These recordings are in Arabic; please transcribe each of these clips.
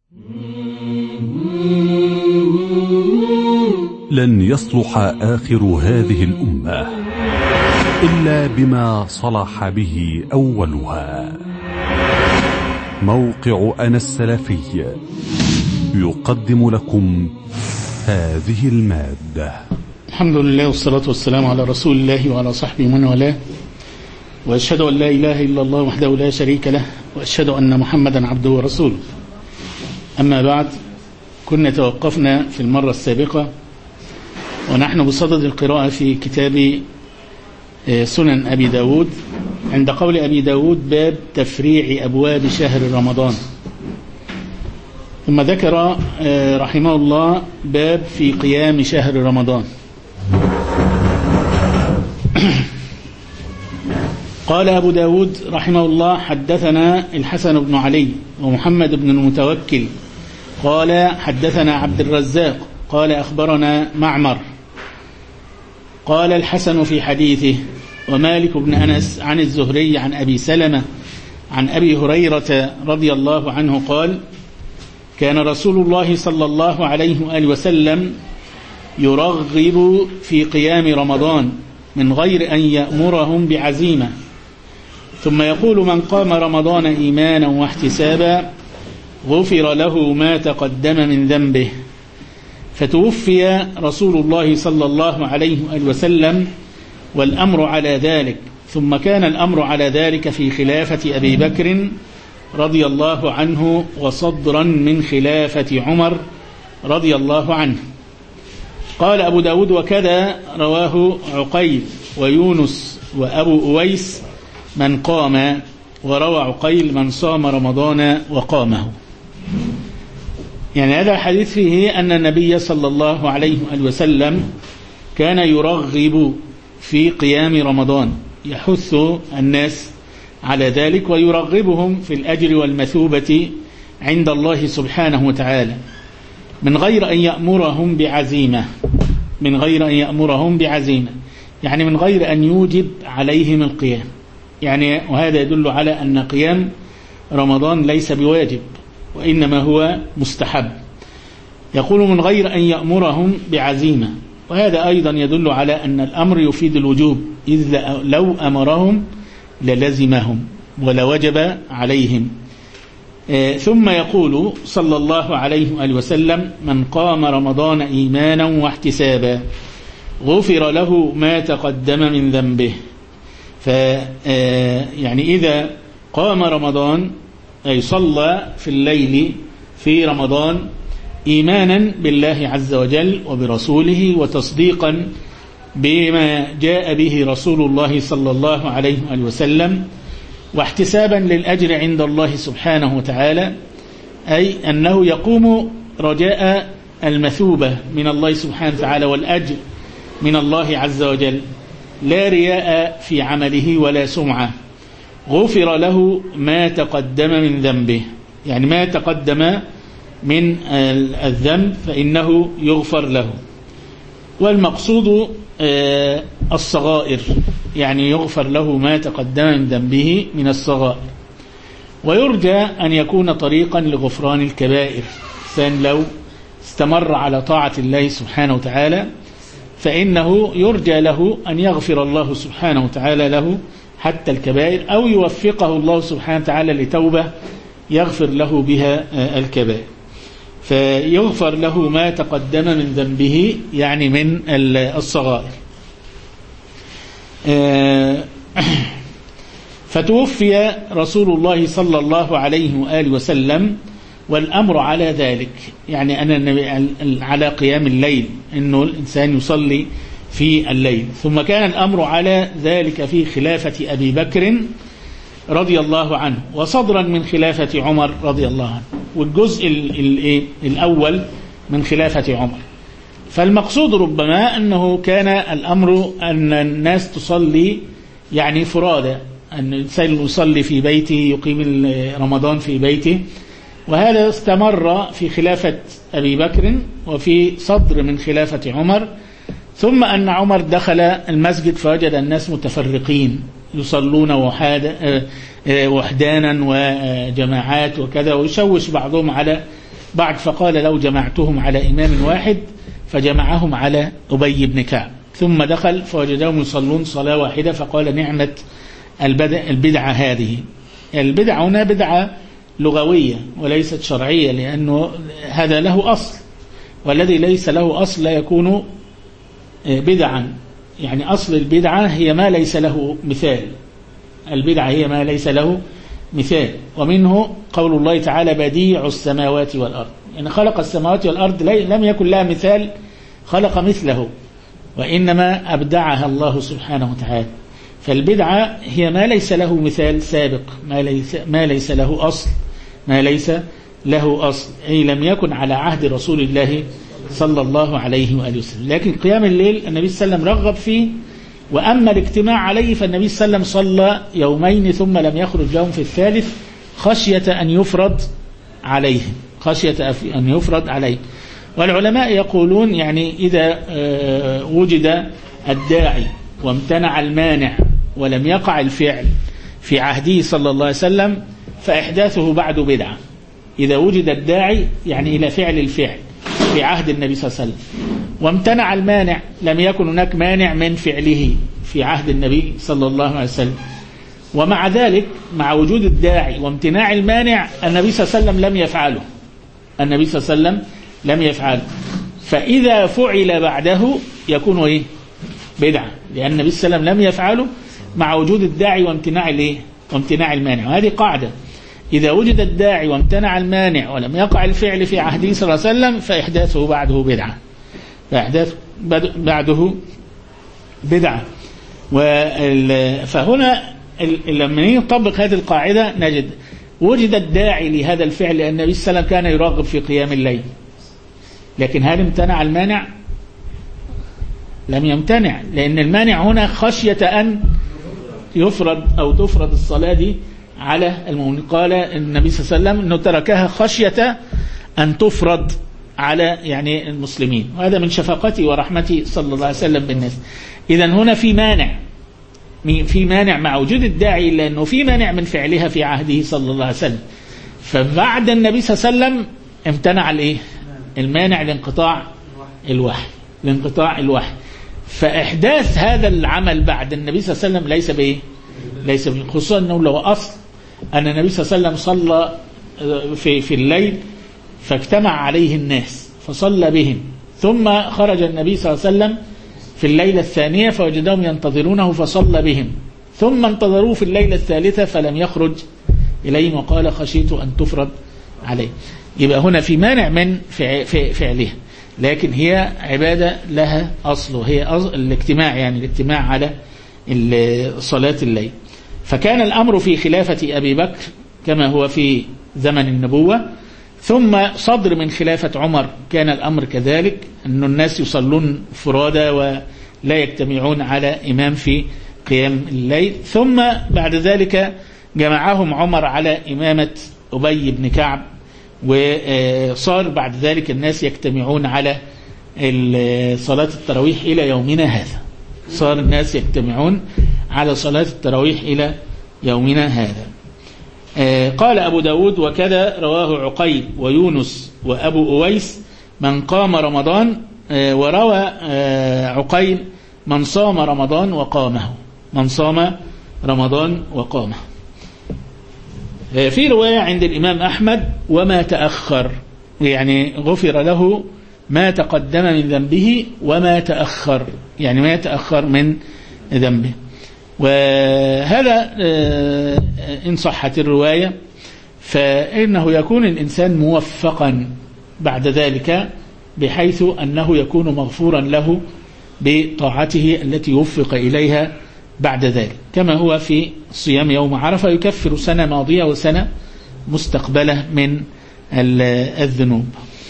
لن يصلح آخر هذه الأمة إلا بما صلح به أولها. موقع أنا السلفي يقدم لكم هذه المادة. الحمد لله والصلاة والسلام على رسول الله وعلى صحبه من والاه، وأشهد أن لا إله إلا الله وحده لا شريك له، وأشهد أن محمدا عبده ورسوله. أما بعد، كنا توقفنا في المرة السابقة ونحن بصدد القراءة في كتاب سنن أبي داود، عند قول أبي داود: باب تفريع أبواب شهر رمضان. ثم ذكر رحمه الله باب في قيام شهر رمضان. قال أبو داود رحمه الله: حدثنا الحسن بن علي ومحمد بن المتوكل قال حدثنا عبد الرزاق قال أخبرنا معمر قال الحسن في حديثه: ومالك بن أنس عن الزهري عن أبي سلمة عن أبي هريرة رضي الله عنه قال: كان رسول الله صلى الله عليه وآله وسلم يرغب في قيام رمضان من غير أن يأمرهم بعزيمة، ثم يقول: من قام رمضان إيمانا واحتسابا غفر له ما تقدم من ذنبه. فتوفي رسول الله صلى الله عليه وآله وسلم والأمر على ذلك، ثم كان الأمر على ذلك في خلافة أبي بكر رضي الله عنه وصدرا من خلافة عمر رضي الله عنه. قال أبو داود: وكذا رواه عقيل ويونس وأبو أويس من قام، وروى عقيل من صام رمضان وقامه. يعني هذا الحديث فيه أن النبي صلى الله عليه وسلم كان يرغب في قيام رمضان، يحث الناس على ذلك ويرغبهم في الأجر والمثوبة عند الله سبحانه وتعالى، من غير أن يأمرهم بعزيمة، من غير أن يأمرهم بعزيمة، يعني من غير أن يوجب عليهم القيام. يعني وهذا يدل على أن قيام رمضان ليس بواجب، وإنما هو مستحب. يقول من غير أن يأمرهم بعزيمة، وهذا أيضا يدل على أن الأمر يفيد الوجوب، إذ لو أمرهم للزمهم ولوجب عليهم. ثم يقول صلى الله عليه وآله وسلم: من قام رمضان إيمانا واحتسابا غفر له ما تقدم من ذنبه. يعني إذا قام رمضان أي صلى في الليل في رمضان إيمانا بالله عز وجل وبرسوله وتصديقا بما جاء به رسول الله صلى الله عليه وسلم، واحتسابا للأجر عند الله سبحانه وتعالى، أي أنه يقوم رجاء المثوبة من الله سبحانه وتعالى والأجر من الله عز وجل، لا رياء في عمله ولا سمعة. غفر له ما تقدم من ذنبه، يعني ما تقدم من الذنب فإنه يغفر له. والمقصود الصغائر، يعني يغفر له ما تقدم من ذنبه من الصغائر. ويرجى أن يكون طريقا لغفران الكبائر، فإن لو استمر على طاعة الله سبحانه وتعالى فإنه يرجى له أن يغفر الله سبحانه وتعالى له حتى الكبائر، أو يوفقه الله سبحانه وتعالى لتوبة يغفر له بها الكبائر، فيغفر له ما تقدم من ذنبه، يعني من الصغائر. فتوفي رسول الله صلى الله عليه وآله وسلم والأمر على ذلك، يعني أن النبي على قيام الليل، أنه الإنسان يصلي في الليل. ثم كان الأمر على ذلك في خلافة أبي بكر رضي الله عنه وصدرا من خلافة عمر رضي الله عنه، والجزء الأول من خلافة عمر. فالمقصود ربما أنه كان الأمر أن الناس تصلي يعني فرادى، أن الإنسان يصلي في بيته، يقيم رمضان في بيته، وهذا استمر في خلافة أبي بكر وفي صدر من خلافة عمر. ثم أن عمر دخل المسجد فوجد الناس متفرقين يصلون وحدانا وجماعات وكذا، ويشوش بعضهم على بعد فقال لو جمعتهم على إمام واحد فجمعهم على أبي بن كعب، ثم دخل فوجدهم يصلون صلاة واحدة فقال نعمة البدعة هذه. البدعة هنا بدعة لغوية وليست شرعية، لأنه هذا له أصل، والذي ليس له أصل لا يكون بدعا. يعني أصل البدعة هي ما ليس له مثال، البدعة هي ما ليس له مثال. ومنه قول الله تعالى بديع السماوات والأرض، يعني خلق السماوات والأرض لم يكن لها مثال خلق مثله، وإنما أبدعها الله سبحانه وتعالى. فالبدعة هي ما ليس له مثال سابق، ما ليس له أصل، ما ليس له أصل، أي لم يكن على عهد رسول الله صلى الله عليه وآله وسلم. لكن قيام الليل النبي صلى الله عليه وسلم رغب فيه، وأما الاجتماع عليه فالنبي صلى الله عليه وسلم صلى يومين ثم لم يخرج لهم في الثالث خشية أن يفرض عليه، خشية أن يفرض عليه. والعلماء يقولون يعني إذا وجد الداعي وامتنع المانع ولم يقع الفعل في عهده صلى الله عليه وسلم فإحداثه بعد بدعة. إذا وجد الداعي يعني إلى فعل الفعل في عهد النبي صلى الله عليه وسلم وامتنع المانع، لم يكن هناك مانع من فعله في عهد النبي صلى الله عليه وسلم، ومع ذلك مع وجود الداعي وامتناع المانع النبي صلى الله عليه وسلم لم يفعله، النبي صلى الله عليه وسلم لم يفعله، فإذا فعل بعده يكون إيه؟ بدعة، لأن النبي صلى الله عليه وسلم لم يفعله مع وجود الداعي وامتناع المانع. وهذه قاعدة، إذا وجد الداعي وامتنع المانع ولم يقع الفعل في عهده صلى الله عليه وسلم فإحداثه بعده بدعة، فإحداث بعده بدعة. فهنا لما نطبق هذه القاعدة نجد وجد الداعي لهذا الفعل، لأن النبي صلى الله عليه وسلم كان يرغب في قيام الليل، لكن هل امتنع المانع؟ لم يمتنع، لأن المانع هنا خشية أن يفرض أو تفرض الصلاة دي على المؤمنين. قال النبي صلى الله عليه وسلم أنه تركها خشية أن تفرض على يعني المسلمين، وهذا من شفقته ورحمته صلى الله عليه وسلم بالناس. إذن هنا في مانع مع وجود الداعي، إلا أنه في مانع من فعلها في عهده صلى الله عليه وسلم، فبعد النبي صلى الله عليه وسلم امتنع المانع لانقطاع الوحي. فإحداث هذا العمل بعد النبي صلى الله عليه وسلم ليس به، خصوصا أنه لو أصل أن النبي صلى الله عليه وسلم صلى في الليل فاجتمع عليه الناس فصلى بهم، ثم خرج النبي صلى الله عليه وسلم في الليلة الثانية فوجدهم ينتظرونه فصلى بهم، ثم انتظروه في الليلة الثالثة فلم يخرج إليهم وقال خشيت أن تفرض عليه. يبقى هنا في مانع من فعلها، لكن هي عبادة لها أصل، وهي الاجتماع، يعني الاجتماع على صلاة الليل. فكان الأمر في خلافة أبي بكر كما هو في زمن النبوة، ثم صدر من خلافة عمر كان الأمر كذلك، أن الناس يصلون فرادى ولا يجتمعون على إمام في قيام الليل، ثم بعد ذلك جمعهم عمر على إمامة أبي بن كعب، وصار بعد ذلك الناس يجتمعون على صلاة التراويح إلى يومنا هذا، صار الناس يجتمعون على صلاة التراويح إلى يومنا هذا. قال أبو داود وكذا رواه عقيل ويونس وأبو أويس من قام رمضان، وروى عقيل من صام رمضان وقامه. في رواية عند الإمام أحمد وما تأخر، يعني غفر له ما تقدم من ذنبه وما تأخر، يعني ما يتأخر من ذنبه. وهذا إن صحت الرواية فإنه يكون الإنسان موفقا بعد ذلك، بحيث أنه يكون مغفورا له بطاعته التي وفق إليها بعد ذلك، كما هو في صيام يوم عرفة يكفر سنة ماضية وسنة مستقبلة من الذنوب.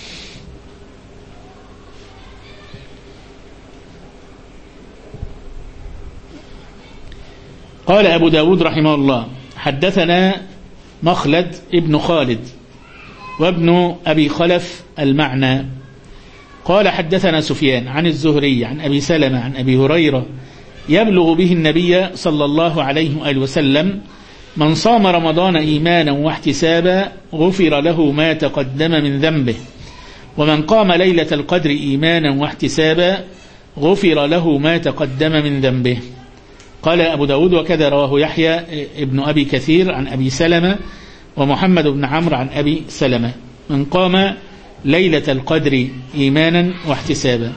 قال أبو داود رحمه الله حدثنا مخلد ابن خالد وابن أبي خلف المعنى قال حدثنا سفيان عن الزهري عن أبي سلمة عن أبي هريرة يبلغ به النبي صلى الله عليه وآله وسلم من صام رمضان إيمانا واحتسابا غفر له ما تقدم من ذنبه، ومن قام ليلة القدر إيمانا واحتسابا غفر له ما تقدم من ذنبه. قال أبو داود وكذا رواه يحيى ابن أبي كثير عن أبي سلمة ومحمد بن عمرو عن أبي سلمة: من قام ليلة القدر إيمانا واحتسابا.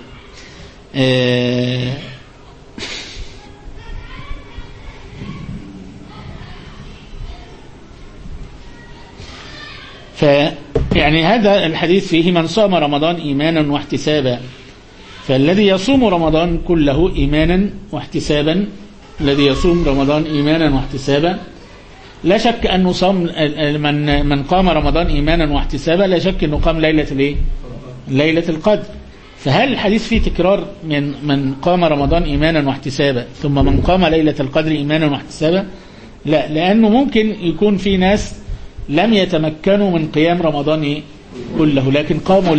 يعني هذا الحديث فيه من صام رمضان إيمانا واحتسابا، فالذي يصوم رمضان كله إيمانا واحتسابا، الذي يصوم رمضان إيمانا واحتسابا لا شك أنه صام. من قام رمضان إيمانا واحتسابا لا شك أنه قام ليلة القدر. فهل الحديث فيه تكرار من قام رمضان إيمانا واحتسابا ثم من قام ليلة القدر إيمانا واحتسابا؟ لا، لأنه ممكن يكون في ناس لم يتمكنوا من قيام رمضان كله لكن قاموا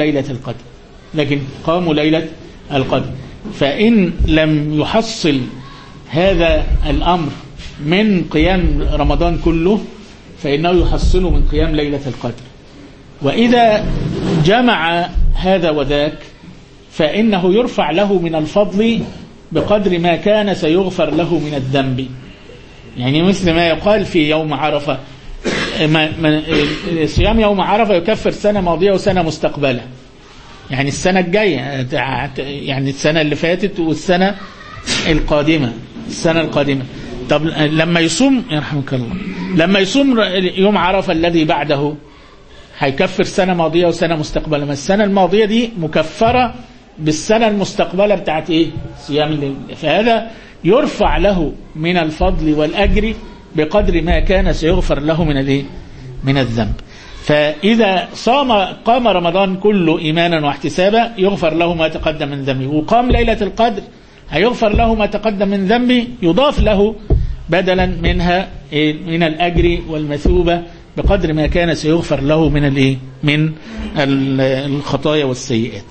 ليلة القدر. فإن لم يحصل هذا الأمر من قيام رمضان كله فإنه يحصله من قيام ليلة القدر. وإذا جمع هذا وذاك فإنه يرفع له من الفضل بقدر ما كان سيغفر له من الذنب. يعني مثل ما يقال في يوم عرفة: صيام يوم عرفة يكفر سنة ماضية وسنة مستقبلة، يعني السنة الجاية، يعني السنة اللي فاتت والسنة القادمة. طب لما يصوم يرحمك الله، لما يصوم يوم عرفة الذي بعده هيكفر سنة ماضية وسنة مستقبلة، ما السنة الماضية دي مكفرة بالسنة المستقبلة بتاعت صيام الليل. فهذا يرفع له من الفضل والأجر بقدر ما كان سيغفر له من الذنب. فإذا قام رمضان كله إيمانا واحتسابا يغفر له ما تقدم من ذنبه، وقام ليلة القدر هيغفر له ما تقدم من ذنبه، يضاف له بدلا منها من الأجر والمثوبة بقدر ما كان سيغفر له من الخطايا والسيئات.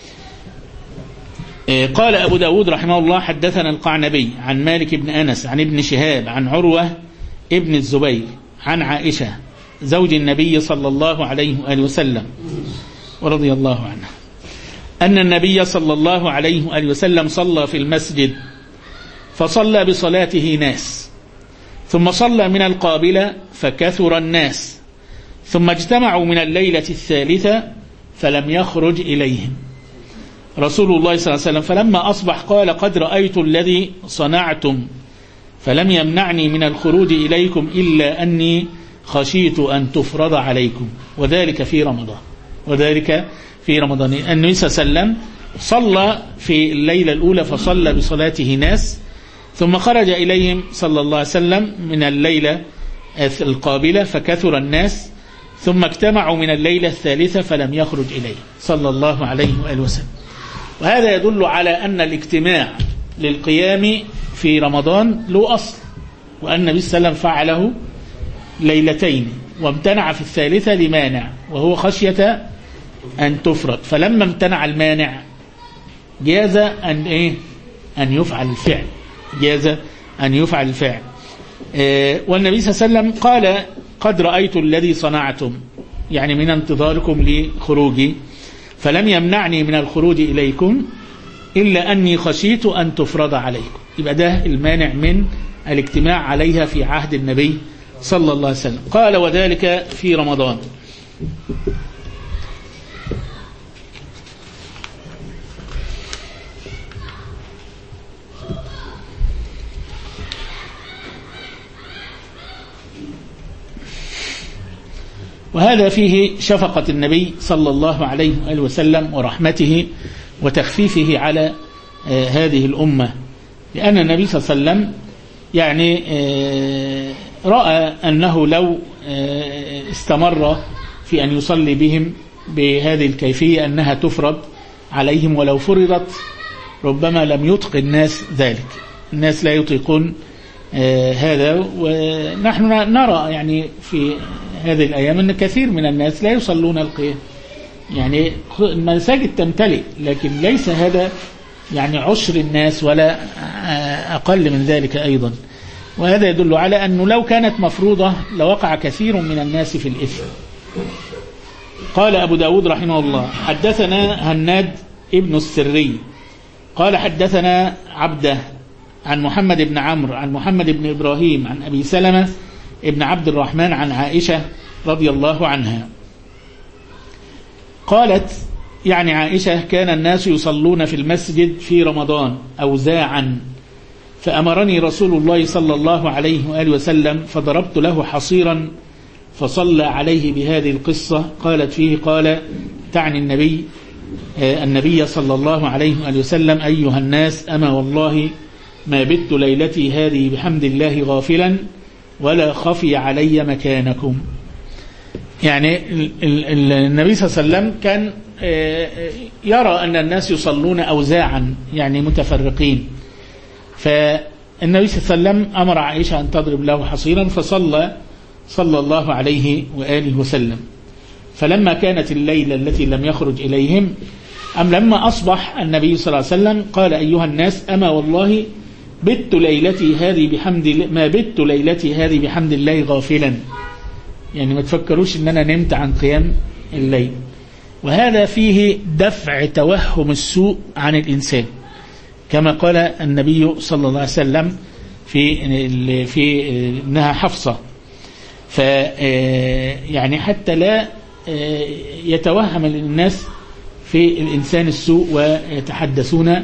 قال أبو داود رحمه الله: حدثنا القعنبي عن مالك بن أنس عن ابن شهاب عن عروة ابن الزبير عن عائشة زوج النبي صلى الله عليه وآله وسلم ورضي الله عنه أن النبي صلى الله عليه وآله وسلم صلى في المسجد فصلى بصلاته ناس، ثم صلى من القابلة فكثر الناس، ثم اجتمعوا من الليلة الثالثة فلم يخرج إليهم رسول الله صلى الله عليه وسلم، فلما أصبح قال: قد رأيت الذي صنعتم فلم يمنعني من الخروج إليكم إلا أني خشيت أن تفرض عليكم، وذلك في رمضان. النبي صلى الله عليه وسلم صلى في الليلة الأولى فصلى بصلاته ناس، ثم خرج إليهم صلى الله عليه وسلم من الليلة القابلة فكثر الناس، ثم اجتمعوا من الليلة الثالثة فلم يخرج إليه صلى الله عليه وآله وسلم. وهذا يدل على أن الاجتماع للقيام في رمضان له أصل، وأن النبي صلى الله عليه وسلم فعله ليلتين وامتنع في الثالثة لمانع وهو خشية أن تفرض، فلما امتنع المانع جاز أن يفعل الفعل. والنبي صلى الله عليه وسلم قال: قد رأيت الذي صنعتم، يعني من انتظاركم لخروجي، فلم يمنعني من الخروج إليكم إلا أني خشيت أن تفرض عليكم. يبقى ده المانع من الاجتماع عليها في عهد النبي صلى الله عليه وسلم. قال: وذلك في رمضان. وهذا فيه شفقة النبي صلى الله عليه وسلم ورحمته وتخفيفه على هذه الأمة، لأن النبي صلى الله عليه وسلم يعني رأى أنه لو استمر في أن يصلي بهم بهذه الكيفية أنها تفرض عليهم، ولو فرضت ربما لم يطق الناس ذلك، الناس لا يطيقون هذا. ونحن نرى يعني في هذه الأيام أن كثير من الناس لا يصلون القيام، يعني المساجد تمتلئ، لكن ليس هذا يعني عشر الناس ولا أقل من ذلك أيضا. وهذا يدل على أنه لو كانت مفروضة لوقع كثير من الناس في الإثم. قال أبو داود رحمه الله حدثنا هناد ابن السري قال حدثنا عبده عن محمد بن عمرو عن محمد بن إبراهيم عن أبي سلمة ابن عبد الرحمن عن عائشة رضي الله عنها قالت يعني عائشة كان الناس يصلون في المسجد في رمضان أوزاعا فأمرني رسول الله صلى الله عليه وآله وسلم فضربت له حصيرا فصلى عليه بهذه القصة. قالت فيه قال تعني النبي صلى الله عليه وآله وسلم أيها الناس أما والله ما بت ليلتي هذه بحمد الله غافلا ولا خفي علي مكانكم. يعني النبي صلى الله عليه وسلم كان يرى أن الناس يصلون أوزاعا يعني متفرقين، فالنبي صلى الله عليه وسلم أمر عائشة أن تضرب له حصيرا فصلى صلى الله عليه وآله وسلم. فلما كانت الليلة التي لم يخرج إليهم لما أصبح النبي صلى الله عليه وسلم قال أيها الناس أما والله ما بت ليلتي هذه بحمد الله غافلا، يعني ما تفكروش ان انا نمت عن قيام الليل. وهذا فيه دفع توهم السوء عن الإنسان كما قال النبي صلى الله عليه وسلم في انها حفصة، يعني حتى لا يتوهم الناس في الإنسان السوء ويتحدثون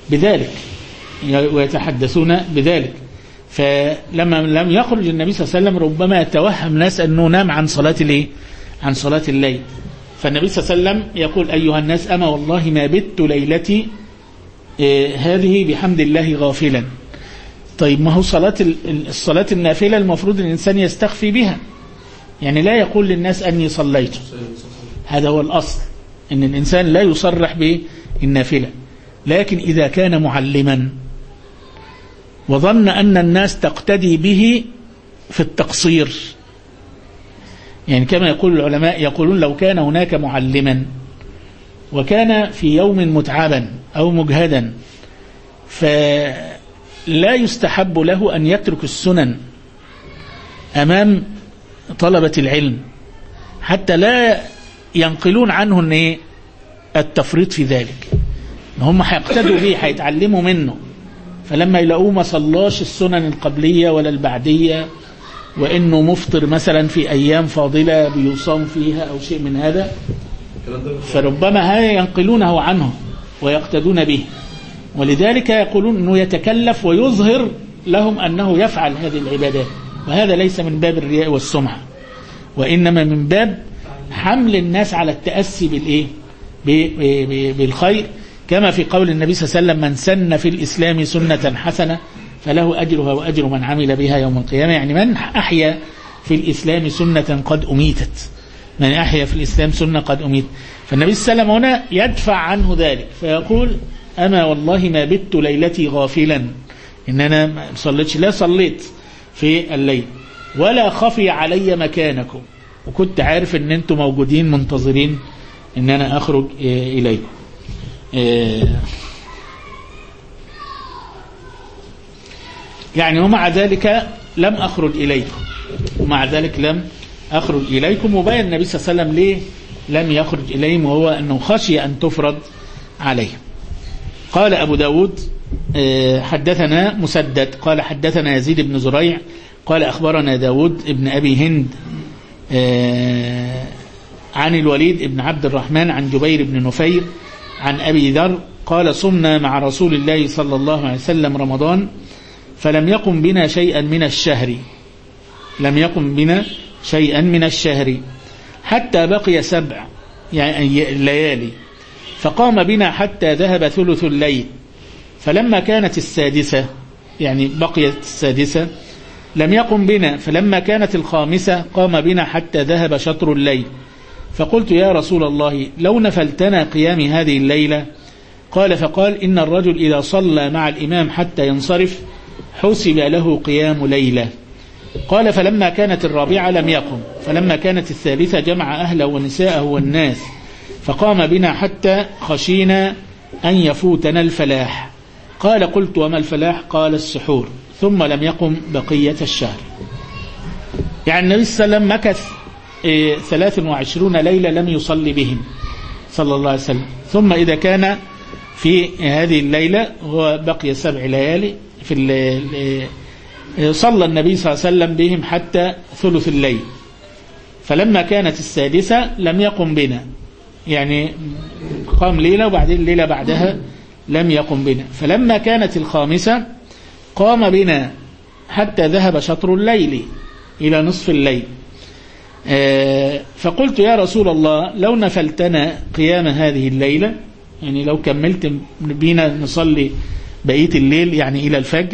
بذلك. فلما لم يخرج النبي صلى الله عليه وسلم ربما يتوهم ناس أنه نام عن صلاة الليل. فالنبي صلى الله عليه وسلم يقول أيها الناس أما والله ما بت ليلتي هذه بحمد الله غافلا. طيب ما هو الصلاة النافلة المفروض الإنسان يستخفي بها، يعني لا يقول للناس أني صليت، هذا هو الأصل أن الإنسان لا يصرح بالنافلة. لكن إذا كان معلما وظن أن الناس تقتدي به في التقصير، يعني كما يقول العلماء يقولون لو كان هناك معلما وكان في يوم متعبا أو مجهدا فلا يستحب له أن يترك السنن أمام طلبة العلم حتى لا ينقلون عنه أن التفريط في ذلك. هم هيقتدوا به هيتعلموا منه، فلما يلاقوه ما صلاش السنن القبلية ولا البعدية وإنه مفطر مثلا في أيام فاضلة بيصام فيها أو شيء من هذا، فربما هذا ينقلونه عنه ويقتدون به. ولذلك يقولون أنه يتكلف ويظهر لهم أنه يفعل هذه العبادات، وهذا ليس من باب الرياء والسمعة، وإنما من باب حمل الناس على التأسي بالخير، كما في قول النبي صلى الله عليه وسلم من سن في الإسلام سنة حسنة فله أجرها وأجر من عمل بها يوم القيامة. يعني من أحيا في الإسلام سنة قد أميتت، من أحيا في الإسلام سنة قد أميتت. فالنبي صلى الله عليه وسلم هنا يدفع عنه ذلك فيقول أما والله ما بت ليلتي غافلا، إن أنا ما صليتش، لا صليت في الليل ولا خفي علي مكانكم، وكنت عارف أن أنتم موجودين منتظرين أن أنا أخرج إليكم. يعني ومع ذلك لم أخرج إليكم، وبين النبي صلى الله عليه وسلم ليه لم يخرج إليهم، وهو أنه خشي أن تفرض عليهم. قال أبو داود حدثنا مسدد قال حدثنا يزيد بن زريع قال أخبرنا داود ابن أبي هند عن الوليد ابن عبد الرحمن عن جبير بن نفير عن أبي ذر قال صمنا مع رسول الله صلى الله عليه وسلم رمضان فلم يقم بنا شيئا من الشهر حتى بقي 7 يعني ليالي، فقام بنا حتى ذهب ثلث الليل، فلما كانت السادسة يعني بقيت السادسة لم يقم بنا، فلما كانت الخامسة قام بنا حتى ذهب شطر الليل، فقلت يا رسول الله لو نفلتنا قيام هذه الليلة، فقال إن الرجل إذا صلى مع الإمام حتى ينصرف حسب له قيام ليلة. قال فلما كانت الرابعة لم يقم، فلما كانت الثالثة جمع أهله ونساءه والناس فقام بنا حتى خشينا أن يفوتنا الفلاح. قلت وما الفلاح؟ قال السحور، ثم لم يقم بقية الشهر. يعني النبي صلى الله عليه وسلم مكث 23 ليلة لم يصلي بهم صلى الله عليه وسلم. ثم إذا كان في هذه الليلة هو بقي 7 ليالي صلى النبي صلى الله عليه وسلم بهم حتى ثلث الليل. فلما كانت السادسة لم يقم بنا، يعني قام ليلة وبعدين ليلة بعدها لم يقم بنا. فلما كانت الخامسة قام بنا حتى ذهب شطر الليل إلى نصف الليل. فقلت يا رسول الله لو نفلتنا قيام هذه الليلة، يعني لو كملت بنا نصلي بقية الليل يعني إلى الفجر.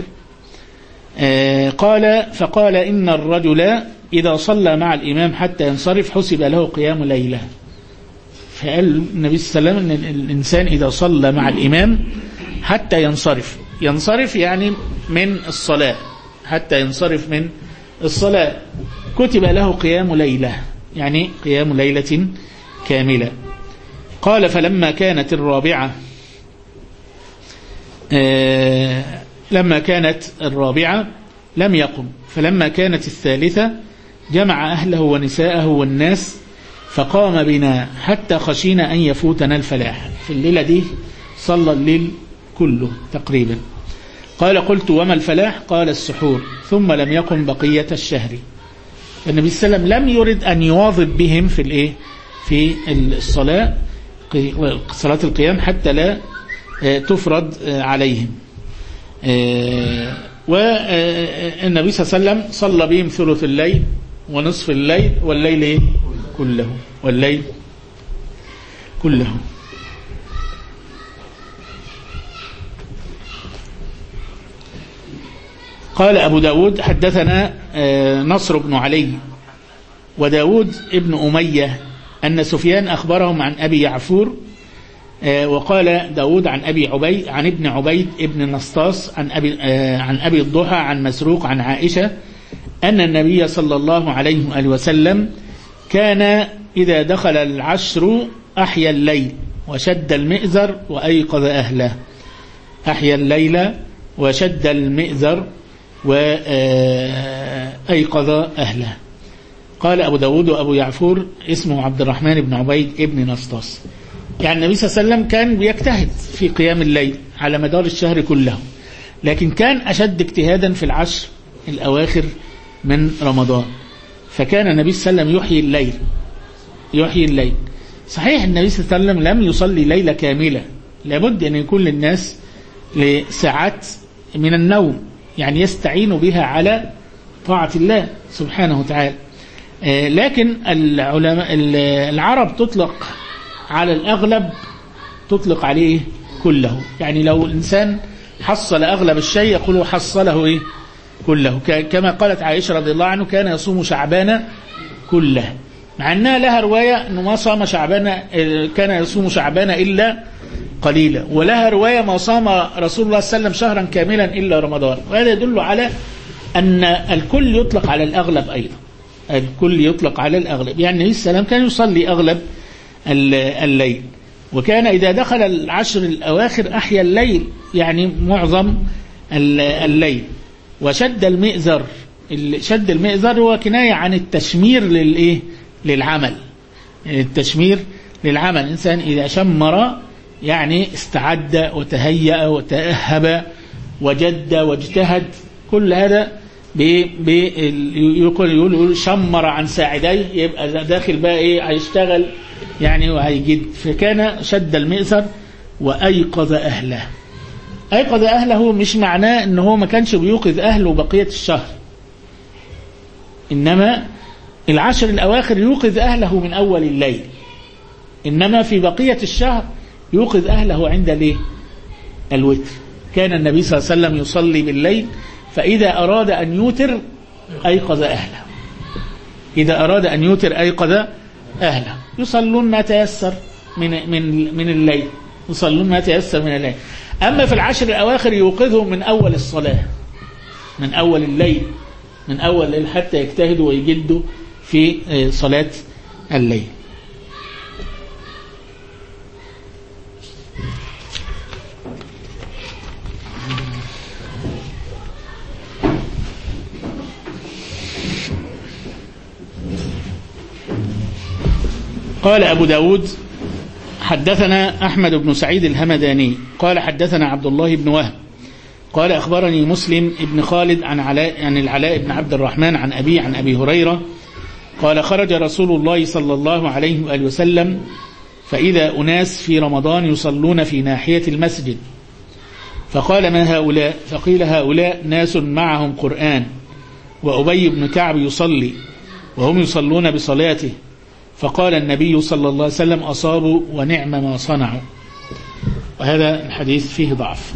فقال إن الرجل إذا صلى مع الإمام حتى ينصرف حسب له قيام ليلة. فقال النبي صلى الله عليه وسلم أن الإنسان إذا صلى مع الإمام حتى ينصرف يعني من الصلاة، حتى ينصرف من الصلاة كتب له قيام ليلة، يعني قيام ليلة كاملة. قال فلما كانت الرابعة لم يقم. فلما كانت الثالثة جمع أهله ونساءه والناس فقام بنا حتى خشينا أن يفوتنا الفلاح. في الليلة دي صلى الليل كله تقريبا. قلت وما الفلاح؟ قال السحور. ثم لم يقم بقية الشهر. النبي صلى الله عليه وسلم لم يرد أن يواظب بهم في الصلاة، صلاة القيام، حتى لا تفرض عليهم. والنبي صلى الله عليه وسلم صلى بهم ثلث الليل ونصف الليل والليل كله. قال أبو داود حدثنا نصر بن علي وداود ابن أمية أن سفيان أخبرهم عن أبي يعفور. وقال داود عن ابن عبيد ابن نسطاس عن أبي الضحى عن مسروق عن عائشة أن النبي صلى الله عليه وآله وسلم كان إذا دخل العشر أحيا الليل وشد المئزر وأيقظ أهله. أحيا الليل وشد المئزر وأيقظ أهله. قال أبو داود وأبو يعفور اسمه عبد الرحمن بن عبيد ابن نسطاس. يعني النبي صلى الله عليه وسلم كان بيجتهد في قيام الليل على مدار الشهر كله، لكن كان أشد اجتهادا في العشر الأواخر من رمضان. فكان النبي صلى الله عليه وسلم يحيي الليل. صحيح النبي صلى الله عليه وسلم لم يصلي ليلة كاملة، لابد أن يكون للناس لساعات من النوم يعني يستعين بها على طاعة الله سبحانه وتعالى. لكن العرب تطلق على الأغلب، تطلق عليه كله. يعني لو الإنسان حصل أغلب الشيء يقول حصله كله، كما قالت عائشة رضي الله عنه كان يصوم شعبان كله، مع أنها لها رواية أنه ما صام شعبان، كان يصوم شعبان إلا قليلا، ولها رواية ما صام رسول الله صلى الله عليه وسلم شهرا كاملا إلا رمضان. وهذا يدل على أن الكل يطلق على الأغلب أيضا، الكل يطلق على الأغلب. يعني النبي صلى الله عليه وسلم كان يصلي أغلب الليل، وكان إذا دخل العشر الأواخر أحيا الليل، يعني معظم الليل. وشد المئزر، شد المئزر هو كناية عن التشمير للعمل، التشمير للعمل. الإنسان إذا شمر يعني استعد وتهيأ وتأهب وجد واجتهد، كل هذا يقول شمر عن ساعديه، يبقى داخل بقى هيشتغل يعني وهيجد. فكان شد المئزر وأيقظ أهله. أيقظ أهله مش معناه أنه هو ما كانش بيوقظ أهله بقية الشهر، إنما العشر الأواخر يوقظ أهله من أول الليل، إنما في بقية الشهر يوقظ أهله عند الوتر. كان النبي صلى الله عليه وسلم يصلي بالليل، فإذا أراد أن يوتر أيقظ أهله، إذا أراد أن يوتر أيقظ أهله. يصلون ما تيسر من الليل، يصلون ما تيسر من الليل. أما في العشر الأواخر يوقظهم من أول الصلاة، من أول الليل، من أول الليل حتى يجتهدوا ويجدوا في صلاة الليل. قال أبو داود حدثنا أحمد بن سعيد الهمداني قال حدثنا عبد الله بن وهب قال أخبرني مسلم ابن خالد عن العلاء بن عبد الرحمن عن أبي هريرة قال خرج رسول الله صلى الله عليه وآله وسلم فإذا أناس في رمضان يصلون في ناحية المسجد فقال ما هؤلاء؟ فقيل هؤلاء ناس معهم قرآن وأبي بن كعب يصلي وهم يصلون بصلاته. فقال النبي صلى الله عليه وسلم أصابوا ونعم ما صنعوا. وهذا الحديث فيه ضعف.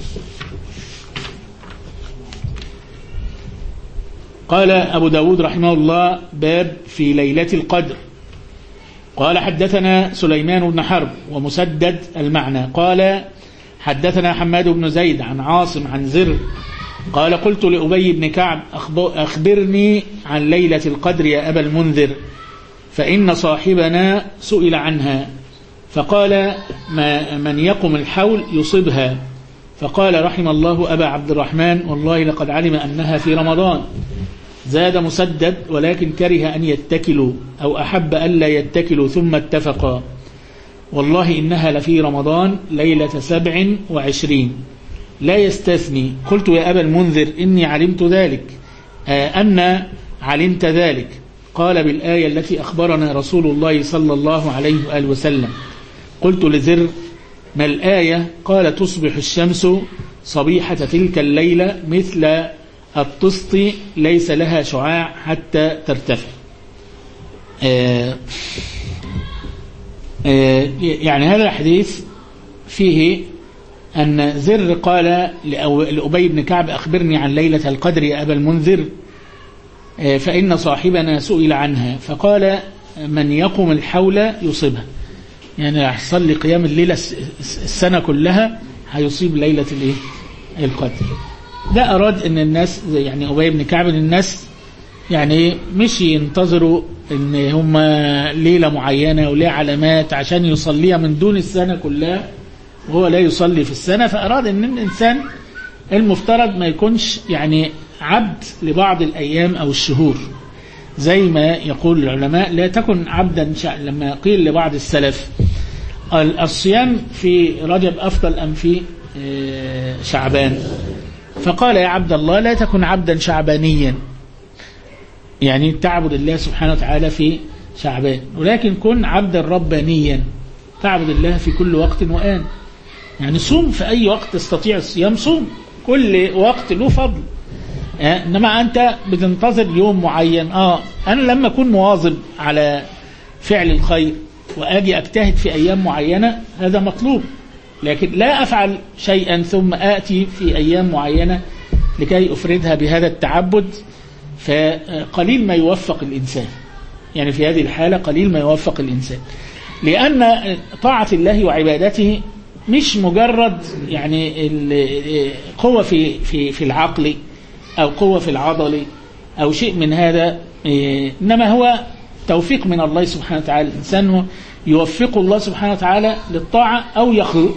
قال أبو داود رحمه الله باب في ليلة القدر. قال حدثنا سليمان بن حرب ومسدد المعنى قال حدثنا حماد بن زيد عن عاصم عن زر قال قلت لأبي بن كعب أخبرني عن ليلة القدر يا أبا المنذر فإن صاحبنا سئل عنها فقال من يقم الحول يصبها. فقال رحم الله أبا عبد الرحمن والله لقد علم أنها في رمضان. زاد مسدد ولكن كره أن يتكلوا أو أحب ألا يتكلوا ثم اتفقا والله إنها لفي رمضان ليلة 27 لا يستثني. قلت يا أبا المنذر إني علمت ذلك أن علمت ذلك. قال بالآية التي أخبرنا رسول الله صلى الله عليه وآله وسلم. قلت لزر ما الآية؟ قال تصبح الشمس صبيحة تلك الليلة مثل الطست ليس لها شعاع حتى ترتفع. يعني هذا الحديث فيه أن زر قال لأبي بن كعب أخبرني عن ليلة القدر يا أبا المنذر فإن صاحبنا سئل عنها فقال من يقوم الحول يصيبها. يعني يحصل لي قيام الليلة السنة كلها هيصيب ليلة القدر. ده أراد أن الناس يعني أبي بن كعب الناس يعني مش ينتظروا أن هم ليلة معينة وليه علامات عشان يصليها من دون السنة كلها وهو لا يصلي في السنة. فأراد أن الإنسان المفترض ما يكونش يعني عبد لبعض الأيام أو الشهور زي ما يقول العلماء لا تكن عبدا لما قيل لبعض السلف الصيام في رجب أفضل أم في شعبان فقال يا عبد الله لا تكن عبدا شعبانيا يعني تعبد الله سبحانه وتعالى في شعبان ولكن كن عبدا ربانيا تعبد الله في كل وقت وآن. يعني صوم في أي وقت تستطيع الصيام صوم كل وقت له فضل. إنما أنت بتنتظر يوم معين أنا لما أكون مواظب على فعل الخير وأجي أجتهد في أيام معينة هذا مطلوب لكن لا أفعل شيئا ثم آتي في أيام معينة لكي أفردها بهذا التعبد فقليل ما يوفق الإنسان. يعني في هذه الحالة قليل ما يوفق الإنسان لأن طاعة الله وعبادته مش مجرد يعني قوة في العقل أو قوة في العضل أو شيء من هذا إنما هو توفيق من الله سبحانه وتعالى. الإنسان يوفق الله سبحانه وتعالى للطاعة أو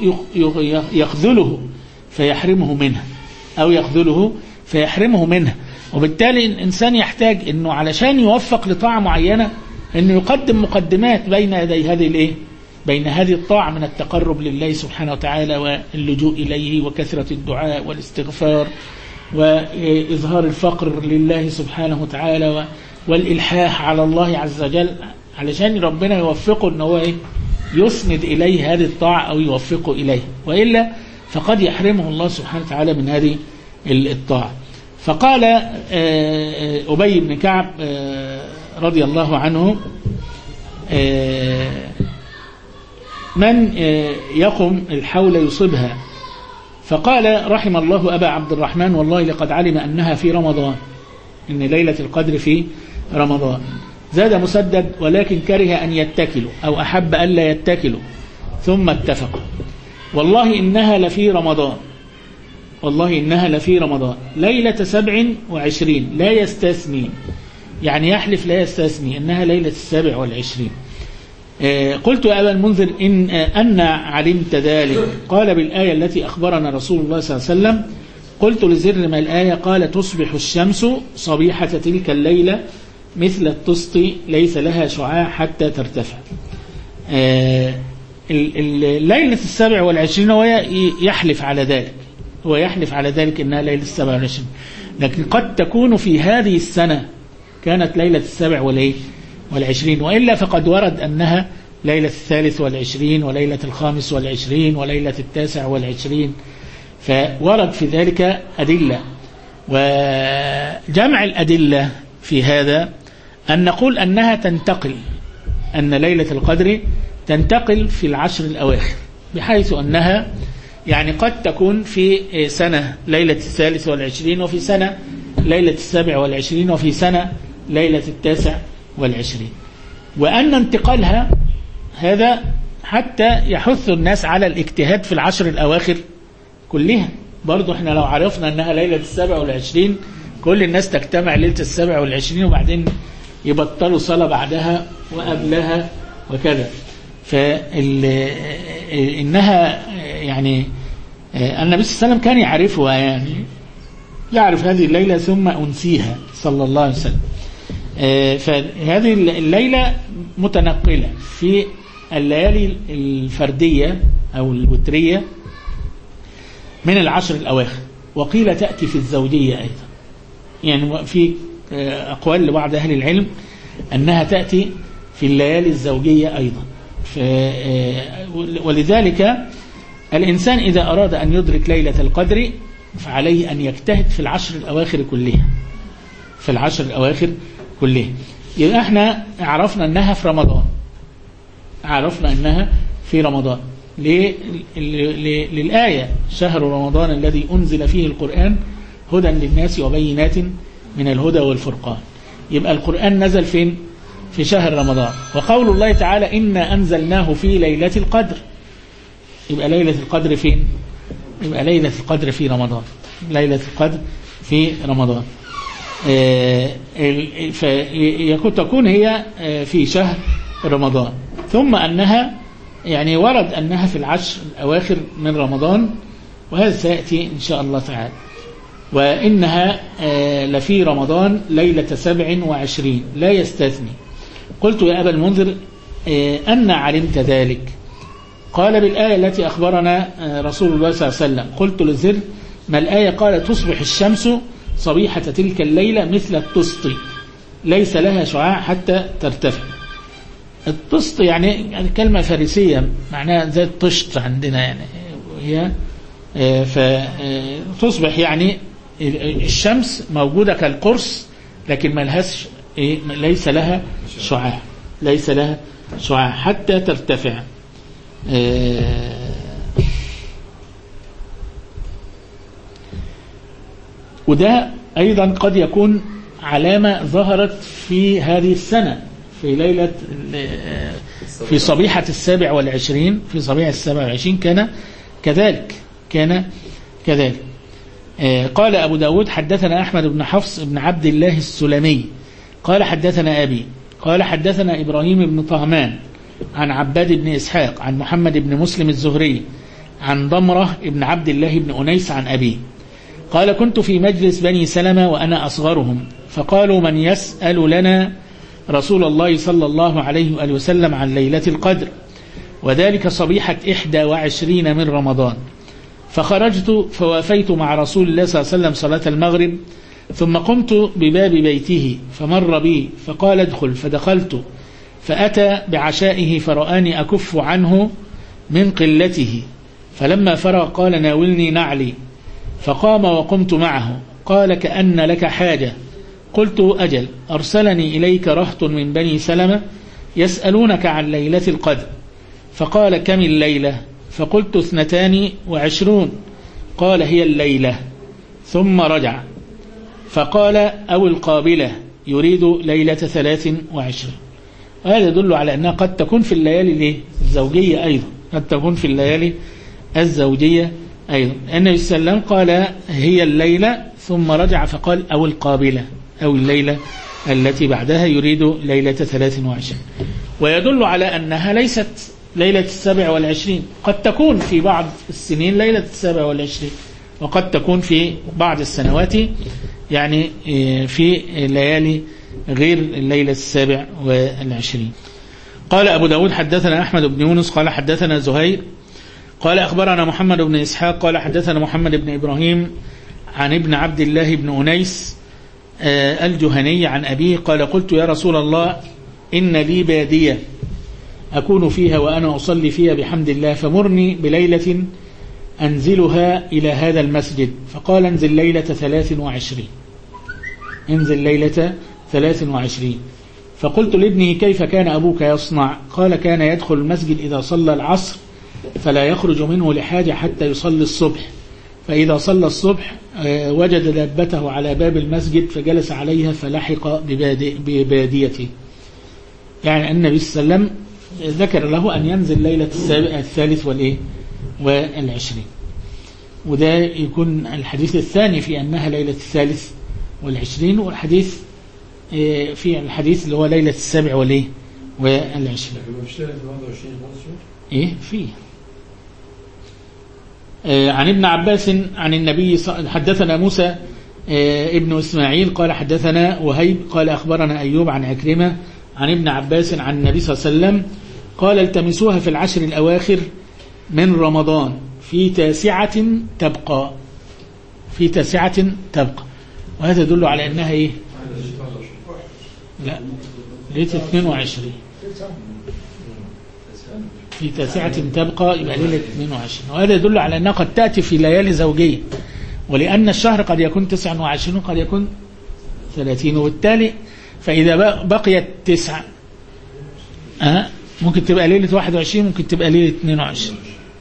يخذله فيحرمه منها أو يخذله فيحرمه منها. وبالتالي الإنسان يحتاج أنه علشان يوفق لطاعة معينة أنه يقدم مقدمات بين يدي بين هذه الطاعة من التقرب لله سبحانه وتعالى واللجوء إليه وكثرة الدعاء والاستغفار وإظهار الفقر لله سبحانه وتعالى والإلحاح على الله عز وجل علشان ربنا يوفقه أنه يسند إليه هذه الطاعة أو يوفقه إليه وإلا فقد يحرمه الله سبحانه وتعالى من هذه الطاعة. فقال أبي بن كعب رضي الله عنه من يقم الحول يصبها فقال رحم الله أبا عبد الرحمن والله لقد علم أنها في رمضان إن ليلة القدر في رمضان. زاد مسدد ولكن كره أن يتكلوا أو أحب ألا يتكلوا ثم اتفقوا والله إنها لفي رمضان والله إنها لفي رمضان ليلة 27 لا يستثني يعني يحلف لا يستثني إنها ليلة 27. قلت يا أبا المنذر أن علمت ذلك؟ قال بالآية التي أخبرنا رسول الله صلى الله عليه وسلم. قلت لزر ما الآية؟ قال تصبح الشمس صبيحة تلك الليلة مثل الطست ليس لها شعاع حتى ترتفع. ليلة 27 هو يحلف على ذلك، هو يحلف على ذلك إنها ليلة 27، لكن قد تكون في هذه السنة كانت ليلة 27، وإلا فقد ورد أنها ليلة 23 وليلة 25 وليلة 29، فورد في ذلك أدلة. وجمع الأدلة في هذا أن نقول أنها تنتقل، أن ليلة القدر تنتقل في العشر الأواخر، بحيث أنها يعني قد تكون في سنة ليلة 23 وفي سنة ليلة 27 وفي سنة ليلة 29، وأن انتقالها هذا حتى يحث الناس على الاجتهاد في العشر الأواخر كلها. برضو احنا لو عرفنا أنها ليلة 27 كل الناس تجتمع ليلة 27 وبعدين يبطلوا صلاة بعدها وقبلها وكذا. فإنها يعني النبي صلى الله عليه وسلم كان يعرفها، يعني يعرف هذه الليلة ثم أنسيها صلى الله عليه وسلم. فهذه الليلة متنقلة في الليالي الفردية أو الوترية من العشر الأواخر، وقيل تأتي في الزوجية أيضا، يعني في أقوال لبعض أهل العلم أنها تأتي في الليالي الزوجية أيضا. ولذلك الإنسان إذا أراد أن يدرك ليلة القدر فعليه أن يجتهد في العشر الأواخر كلها، في العشر الأواخر كلها. يبقى احنا عرفنا أنها في رمضان، عرفنا أنها في رمضان للآية شهر رمضان الذي أنزل فيه القرآن هدى للناس وبينات من الهدى والفرقان. يبقى القرآن نزل فين؟ في شهر رمضان. وقول الله تعالى إنا أنزلناه في ليلة القدر، يبقى ليلة القدر فين؟ يبقى ليلة القدر في رمضان، ليلة القدر في رمضان. تكون هي في شهر رمضان، ثم أنها يعني ورد أنها في العشر الأواخر من رمضان، وهذا سيأتي إن شاء الله تعالى. وإنها لفي رمضان ليلة 27 لا يستثني. قلت يا أبا المنذر أن علمت ذلك؟ قال بالآية التي أخبرنا رسول الله صلى الله عليه وسلم. قلت للزر ما الآية؟ قال تصبح الشمس صبيحة تلك الليلة مثل الطسط ليس لها شعاع حتى ترتفع. الطسط يعني كلمة فارسية معناها زي الطشت عندنا، يعني هي فتصبح يعني الشمس موجودة كالقرص لكن ملهاش ليس لها شعاع، ليس لها شعاع حتى ترتفع. وده أيضا قد يكون علامة ظهرت في هذه السنة في ليلة في صبيحة 27، في صبيحة 27 كان كذلك. قال أبو داود حدثنا أحمد بن حفص بن عبد الله السلمي قال حدثنا أبي قال حدثنا إبراهيم بن طهمان عن عباد بن إسحاق عن محمد بن مسلم الزهري عن ضمرة بن عبد الله بن أنيس عن أبي قال كنت في مجلس بني سلمة وأنا أصغرهم، فقالوا من يسأل لنا رسول الله صلى الله عليه وآله وسلم عن ليلة القدر، وذلك صبيحة 21 من رمضان. فخرجت فوافيت مع رسول الله صلى الله عليه وسلم صلاة المغرب، ثم قمت بباب بيته فمر بي فقال ادخل، فدخلت فأتى بعشائه فرآني أكف عنه من قلته، فلما فرغ قال ناولني نعلي، فقام وقمت معه. قال كأن لك حاجة؟ قلت أجل، أرسلني إليك رهط من بني سلمة يسألونك عن ليلة القدر. فقال كم الليلة؟ فقلت 22. قال هي الليلة. ثم رجع فقال أو القابلة، يريد ليلة 23. وهذا يدل على أنها قد تكون في الليالي الزوجية أيضا، قد تكون في الليالي الزوجية أيضا. النبي صلى الله عليه وسلم قال هي الليلة، ثم رجع فقال أو القابلة، أو الليلة التي بعدها، يريد ليلة 23. ويدل على أنها ليست ليلة 27، قد تكون في بعض السنين ليلة 27، وقد تكون في بعض السنوات يعني في ليالي غير الليلة 27. قال أبو داود حدثنا أحمد بن يونس قال حدثنا زهير قال أخبرنا محمد بن إسحاق قال حدثنا محمد بن إبراهيم عن ابن عبد الله بن أنيس الجهني عن أبيه قال قلت يا رسول الله إن لي بادية أكون فيها وأنا أصلي فيها بحمد الله فمرني بليلة أنزلها إلى هذا المسجد فقال انزل ليلة 23 انزل ليلة 23 فقلت لابنه كيف كان أبوك يصنع قال كان يدخل المسجد إذا صلى العصر فلا يخرج منه لحاجة حتى يصلي الصبح فإذا صلى الصبح وجد دابته على باب المسجد فجلس عليها فلحق بباديته. يعني النبي صلى الله عليه وسلم ذكر له أن ينزل ليلة الثالث والعشرين، وده يكون الحديث الثاني في أنها ليلة الثالث والعشرين، والحديث في الحديث اللي هو ليلة السابع والعشرين. إيه فيه عن ابن عباس عن النبي حدثنا موسى ابن إسماعيل قال حدثنا وهيب قال أخبرنا أيوب عن عكرمة عن ابن عباس عن النبي صلى الله عليه وسلم قال التمسوها في العشر الأواخر من رمضان في تاسعة تبقى، في تاسعة تبقى، وهذا يدل على أنها إيه؟ لا ليلة 22 في تاسعة تبقى يبقى ليلة 22، وهذا يدل على أنها قد تأتي في ليالي زوجية، ولأن الشهر قد يكون 29 قد يكون 30، وبالتالي فإذا بقيت 9 ممكن تبقى ليلة 21، ممكن تبقى ليلة 22.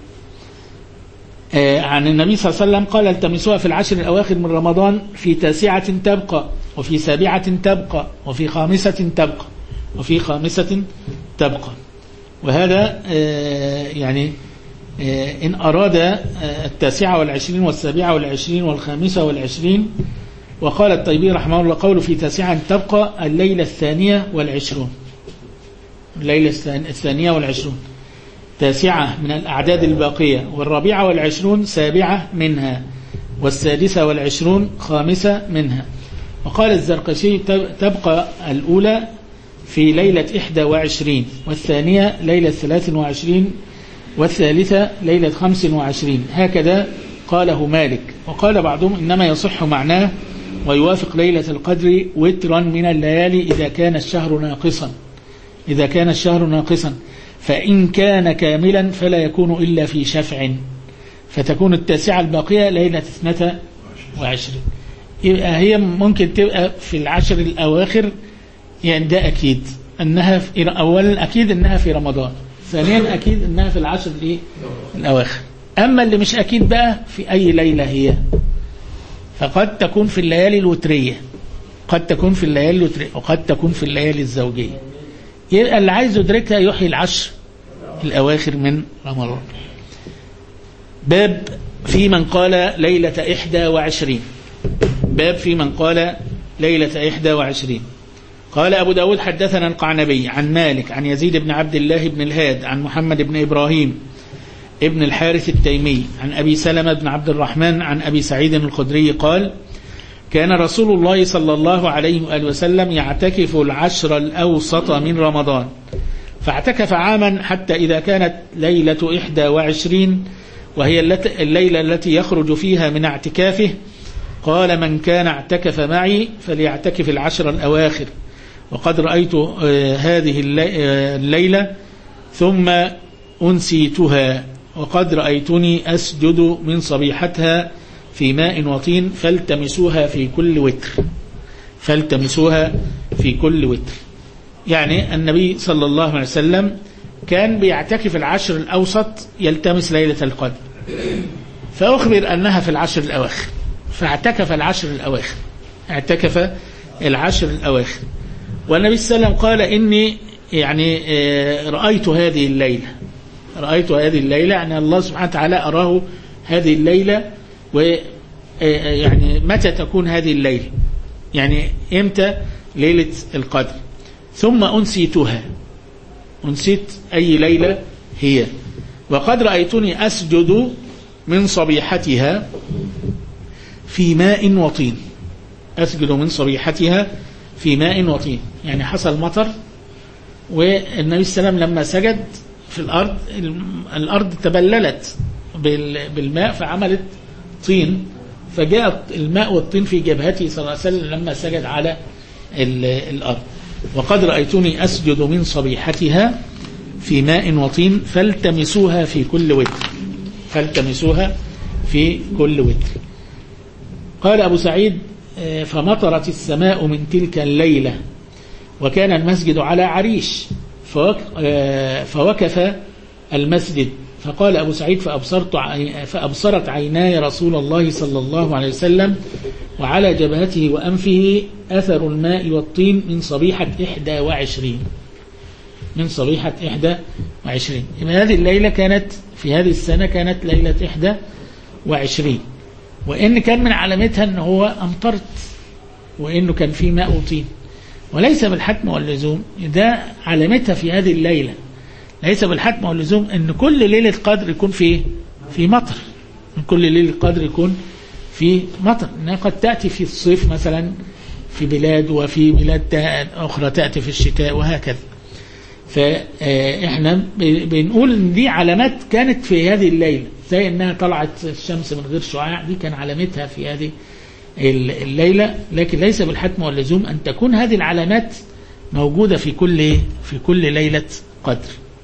عن النبي صلى الله عليه وسلم قال التمسوها في العشر الأواخر من رمضان في تاسعة تبقى وفي سابعة تبقى وفي خامسة تبقى وفي خامسة تبقى. وهذا يعني إن أراد 29 والسابعة والعشرين والخامسة والعشرين. وقال الطيبي رحمه الله قوله في تاسعة تبقى الليلة 22 الليلة 22 تاسعة من الأعداد الباقية، والرابعة والعشرون سابعة منها، والسادسة والعشرون خامسة منها. وقال الزرقشي تبقى الأولى في ليلة 21 والثانية ليلة 23 والثالثة ليلة 25، هكذا قاله مالك. وقال بعضهم إنما يصح معناه ويوافق ليلة القدر وترا من الليالي إذا كان الشهر ناقصا، فإن كان كاملا فلا يكون إلا في شفع، فتكون التاسعة الباقية ليلة 22. يبقى هي ممكن تبقى في العشر الأواخر، يعني ده أكيد أنها أولا أكيد أنها في رمضان، ثانيا أكيد أنها في العشر الأواخر. أما اللي مش أكيد بقى في أي ليلة هي، فقد تكون في الليالي الوترية، قد تكون في الليالي الوترية، وقد تكون في الليالي الزوجية. يبقى اللي عايز يدركها يحيي العشر الأواخر من رمضان. باب في من قال ليلة 21. باب في من قال ليلة 21. قال أبو داود حدثنا القعنبي عن مالك عن يزيد بن عبد الله بن الهاد عن محمد بن إبراهيم ابن الحارث التيمي عن أبي سلمة بن عبد الرحمن عن أبي سعيد الخدري قال كان رسول الله صلى الله عليه وآله وسلم يعتكف العشر الأوسط من رمضان، فاعتكف عاما حتى إذا كانت ليلة 21 وهي الليلة التي يخرج فيها من اعتكافه قال من كان اعتكف معي فليعتكف العشر الأواخر، وقد رأيت هذه الليلة ثم أنسيتها، وقد رأيتني أسجد من صبيحتها في ماء وطين فالتمسوها في كل وتر، فالتمسوها في كل وتر. يعني النبي صلى الله عليه وسلم كان بيعتكف العشر الأوسط يلتمس ليلة القدر، فأخبر أنها في العشر الأواخر، فاعتكف العشر الأواخر، اعتكف العشر الأواخر. والنبي صلى الله عليه وسلم قال إني يعني رأيت هذه الليلة، رأيت هذه الليلة، يعني الله سبحانه وتعالى أراه هذه الليلة. ويعني متى تكون هذه الليلة، يعني إمتى ليلة القدر. ثم أنسيتها، أنسيت أي ليلة هي، وقد رأيتني أسجد من صبيحتها في ماء وطين، أسجد من صبيحتها في ماء وطين، يعني حصل مطر والنبي صلى الله عليه وسلم لما سجد في الأرض تبللت بالماء فعملت طين، فجاء الماء والطين في جبهته صلى الله عليه وسلم لما سجد على الأرض. وقد رأيتني أسجد من صبيحتها في ماء وطين فالتمسوها في كل وتر، فالتمسوها في كل وتر. قال أبو سعيد فمطرت السماء من تلك الليلة وكان المسجد على عريش فوقف المسجد، فقال أبو سعيد فأبصرت عيناي رسول الله صلى الله عليه وسلم وعلى جبهته وأنفه أثر الماء والطين من صبيحة 21، من صبيحة 21. هذه الليلة كانت في هذه السنة كانت ليلة 21، وإن كان من علامتها أنه هو أمطرت وإنه كان في ماء وطين، وليس بالحتم واللزوم ده علامتها في هذه الليلة، ليس بالحتم واللزوم أن كل ليلة قدر يكون في مطر، من كل ليلة قدر يكون في مطر، إنها قد تأتي في الصيف مثلا في بلاد، وفي بلاد أخرى تأتي في الشتاء وهكذا. فإحنا بنقول إن دي علامات كانت في هذه الليلة، زي إنها طلعت الشمس من غير شعاع، دي كان علامتها في هذه الليلة، لكن ليس بالحتم واللزوم أن تكون هذه العلامات موجودة في كل ليلة قدر.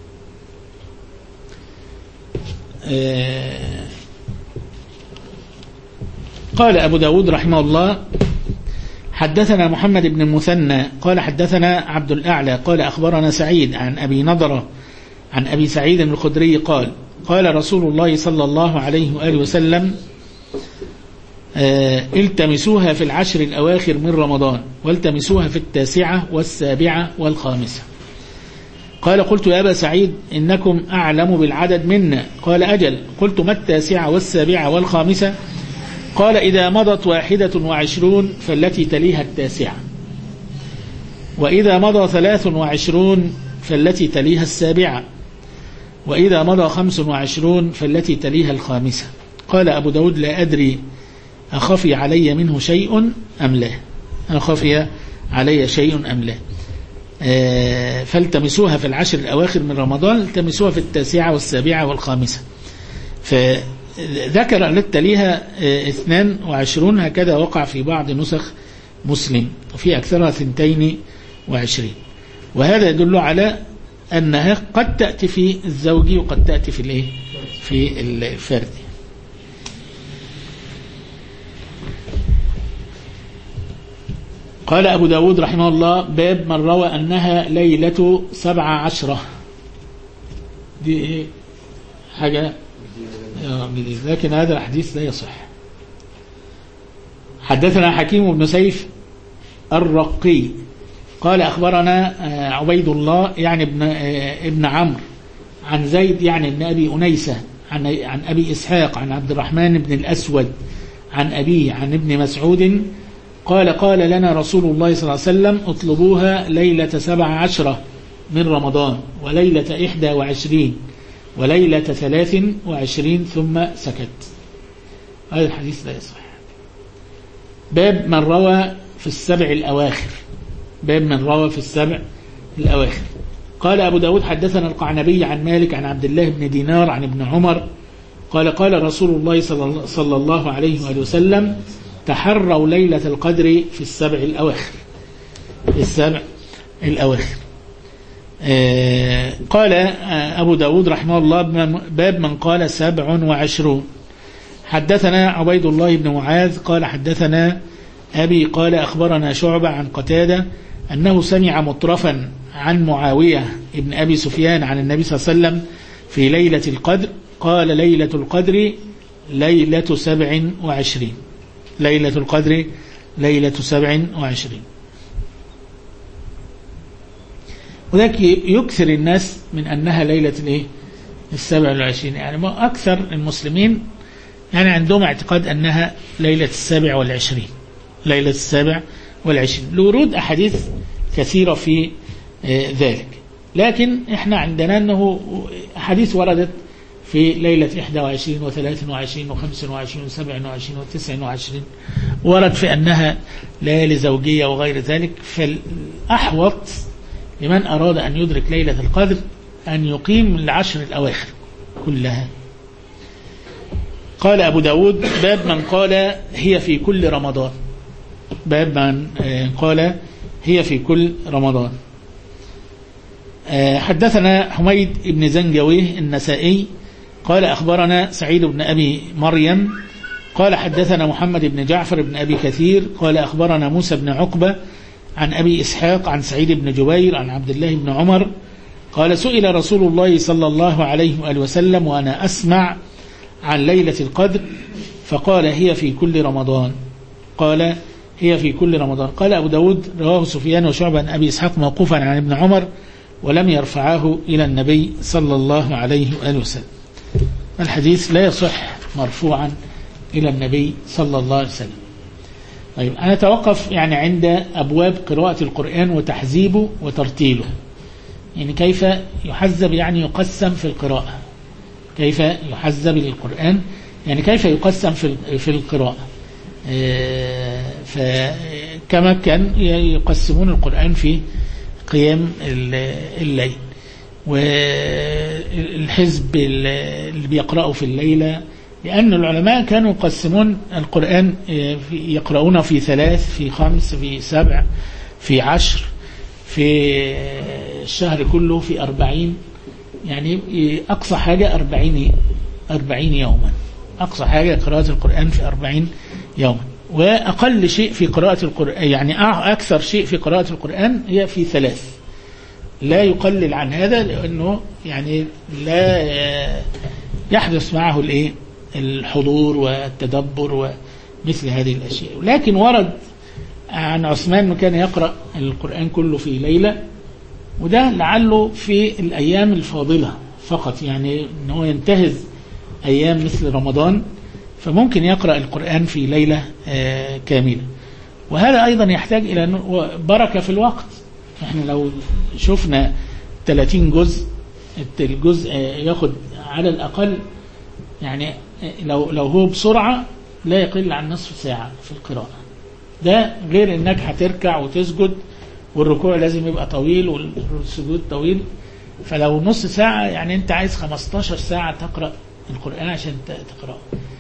قال أبو داود رحمه الله حدثنا محمد بن المثنى قال حدثنا عبد الأعلى قال أخبرنا سعيد عن أبي نضرة عن أبي سعيد الخدري قال قال رسول الله صلى الله عليه وآله وسلم التمسوها في العشر الأواخر من رمضان والتمسوها في 9 و7 و5. قال قلت يا أبا سعيد إنكم أعلم بالعدد منا، قال أجل. قلت ما 9 و7 و5؟ قال إذا مضت 21 فالتي تليها 9، وإذا مضى 23 فالتي تليها 7، وإذا مضى 25 فالتي تليها 5. قال أبو داود لا أدري أخفي علي منه شيء أم لا، أخفي علي شيء أم لا. فالتمسوها في العشر الأواخر من رمضان، التمسوها في 9 و7 و5. فذكر التي تليها 22، هكذا وقع في بعض نسخ مسلم، وفي أكثرها 22. وهذا يدل على أنها قد تأتي في الزوجي وقد تأتي في الفردي. قال أبو داود رحمه الله باب من روى أنها ليلة 17، دي حاجة لكن هذا الحديث لا يصح. حدثنا حكيم بن سيف الرقي قال أخبرنا عبيد الله يعني ابن عمرو عن زيد يعني ابن أبي أنيسة عن أبي إسحاق عن عبد الرحمن بن الأسود عن أبيه عن ابن مسعود قال لنا رسول الله صلى الله عليه وسلم اطلبوها ليلة 17 من رمضان وليلة 21 وليلة 23 ثم سكت. هذا الحديث لا يصح. باب من روى في 7 الأواخر، باب من روى في 7 الأواخر. قال أبو داود حدثنا القعنبي عن مالك عن عبد الله بن دينار عن ابن عمر قال رسول الله صلى الله عليه وآله وسلم تحروا ليلة القدر في 7 الأواخر، في 7 الأواخر. قال أبو داود رحمه الله باب من قال 27. حدثنا عبيد الله بن معاذ قال حدثنا أبي قال أخبرنا شعبة عن قتادة أنه سمع مطرفا عن معاوية ابن أبي سفيان عن النبي صلى الله عليه وسلم في ليلة القدر قال ليلة القدر ليلة 27، ليلة القدر ليلة 27. وذلك يكثر الناس من أنها ليلة 27، يعني أكثر المسلمين يعني عندهم اعتقاد أنها ليلة 27، ليلة 27 لورود أحاديث كثيرة في ذلك. لكن احنا عندنا أنه أحاديث وردت في ليلة 21 و23 و25 و27 و29 ورد في أنها ليالي زوجية وغير ذلك. فالأحوط لمن أراد أن يدرك ليلة القدر أن يقيم العشر الأواخر كلها. قال أبو داود باب من قال هي في كل رمضان، باب من قال هي في كل رمضان. حدثنا حميد بن زنجويه النسائي قال أخبرنا سعيد بن أبي مريم قال حدثنا محمد بن جعفر بن أبي كثير قال أخبرنا موسى بن عقبة عن أبي إسحاق عن سعيد بن جبير عن عبد الله بن عمر قال سئل رسول الله صلى الله عليه وآله وسلم وأنا أسمع عن ليلة القدر فقال هي في كل رمضان، قال هي في كل رمضان. قال أبو داود رواه سفيان وشعبة عن أبي إسحاق موقوفا عن ابن عمر ولم يرفعه إلى النبي صلى الله عليه وآله وسلم. الحديث لا يصح مرفوعا إلى النبي صلى الله عليه وسلم. طيب أنا أتوقف يعني عند أبواب قراءة القرآن وتحزيبه وترتيله، يعني كيف يحزب يعني يقسم في القراءة، كيف يحزب القرآن يعني كيف يقسم في القراءة. فكما كان يقسمون القرآن في قيام الليل والحزب اللي بيقرأوا في الليلة، لأن العلماء كانوا يقسمون القرآن يقرؤونه في 3 في 5 في 7 في 10 في الشهر كله في 40، يعني أقصى حاجة 40 يوما، أقصى حاجة قراءة القرآن في 40 يوما، وأقل شيء في قراءة القرآن يعني أكثر شيء في قراءة القرآن هي في 3، لا يقلل عن هذا لأنه يعني لا يحدث معه الحضور والتدبر ومثل هذه الأشياء. لكن ورد عن عثمان كان يقرأ القرآن كله في ليلة، وده لعله في الأيام الفاضلة فقط، يعني أنه ينتهز أيام مثل رمضان فممكن يقرأ القرآن في ليلة كاملة. وهذا أيضا يحتاج إلى بركة في الوقت. احنا لو شفنا 30 جزء، الجزء ياخد على الأقل يعني لو هو بسرعة لا يقل عن نصف ساعة في القراءة، ده غير انك هتركع وتسجد والركوع لازم يبقى طويل والسجود طويل، فلو نص ساعة يعني انت عايز 15 ساعة تقرأ القرآن عشان تقرأه.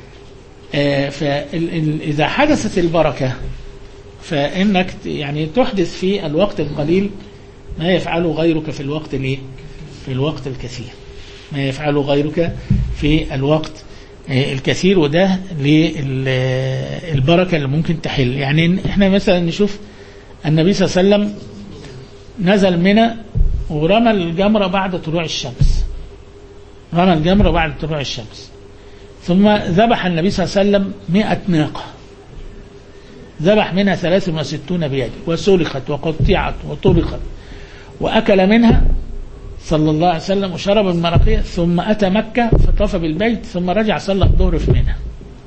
فإذا حدثت البركة فإنك يعني تحدث في الوقت القليل ما يفعله غيرك في الوقت في الوقت الكثير، ما يفعله غيرك في الوقت الكثير، وده للبركة اللي ممكن تحل. يعني احنا مثلا نشوف النبي صلى الله عليه وسلم نزل منى ورمى الجمرة بعد طلوع الشمس، رمى الجمرة بعد طلوع الشمس، ثم ذبح النبي صلى الله عليه وسلم 100 ناقة، ذبح منها 63 بيده وسلخت وقطعت وطبخت وأكل منها صلى الله عليه وسلم وشرب المرقية، ثم أتى مكة فطاف بالبيت ثم رجع صلى الظهر في منى.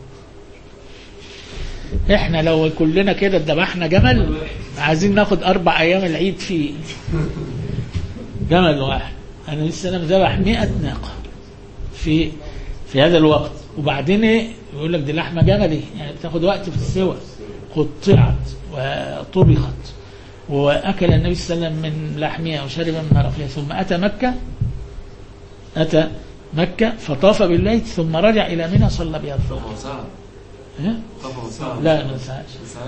احنا لو كلنا كده ذبحنا جمل عايزين ناخد 4 أيام العيد في جمل واحد. النبي صلى الله عليه وسلم ذبح 100 ناقة في هذا الوقت، وبعدين يقول لك دي لحمة جملي يعني بتاخد وقت في السوى، قطعت وطبخت وأكل النبي صلى الله عليه وسلم من لحمها وشرب من مرقها، ثم أتى مكة فطاف بالبيت ثم رجع إلى منى صلى بها الظهر. لا ما ساعش،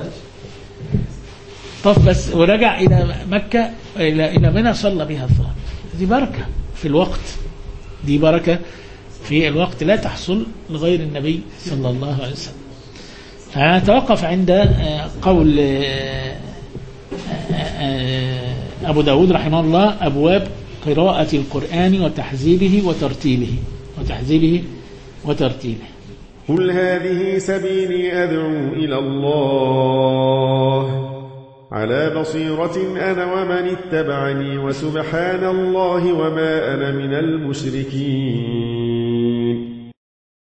طاف بس ورجع إلى مكة إلى منى صلى بها الظهر. دي بركة في الوقت، دي بركة في الوقت لا تحصل لغير النبي صلى الله عليه وسلم. فنتوقف عند قول أبو داود رحمه الله أبواب قراءة القرآن وتحزيبه وترتيله. قل هذه سبيلي أدعو إلى الله على بصيرة أنا ومن اتبعني وسبحان الله وما أنا من المشركين.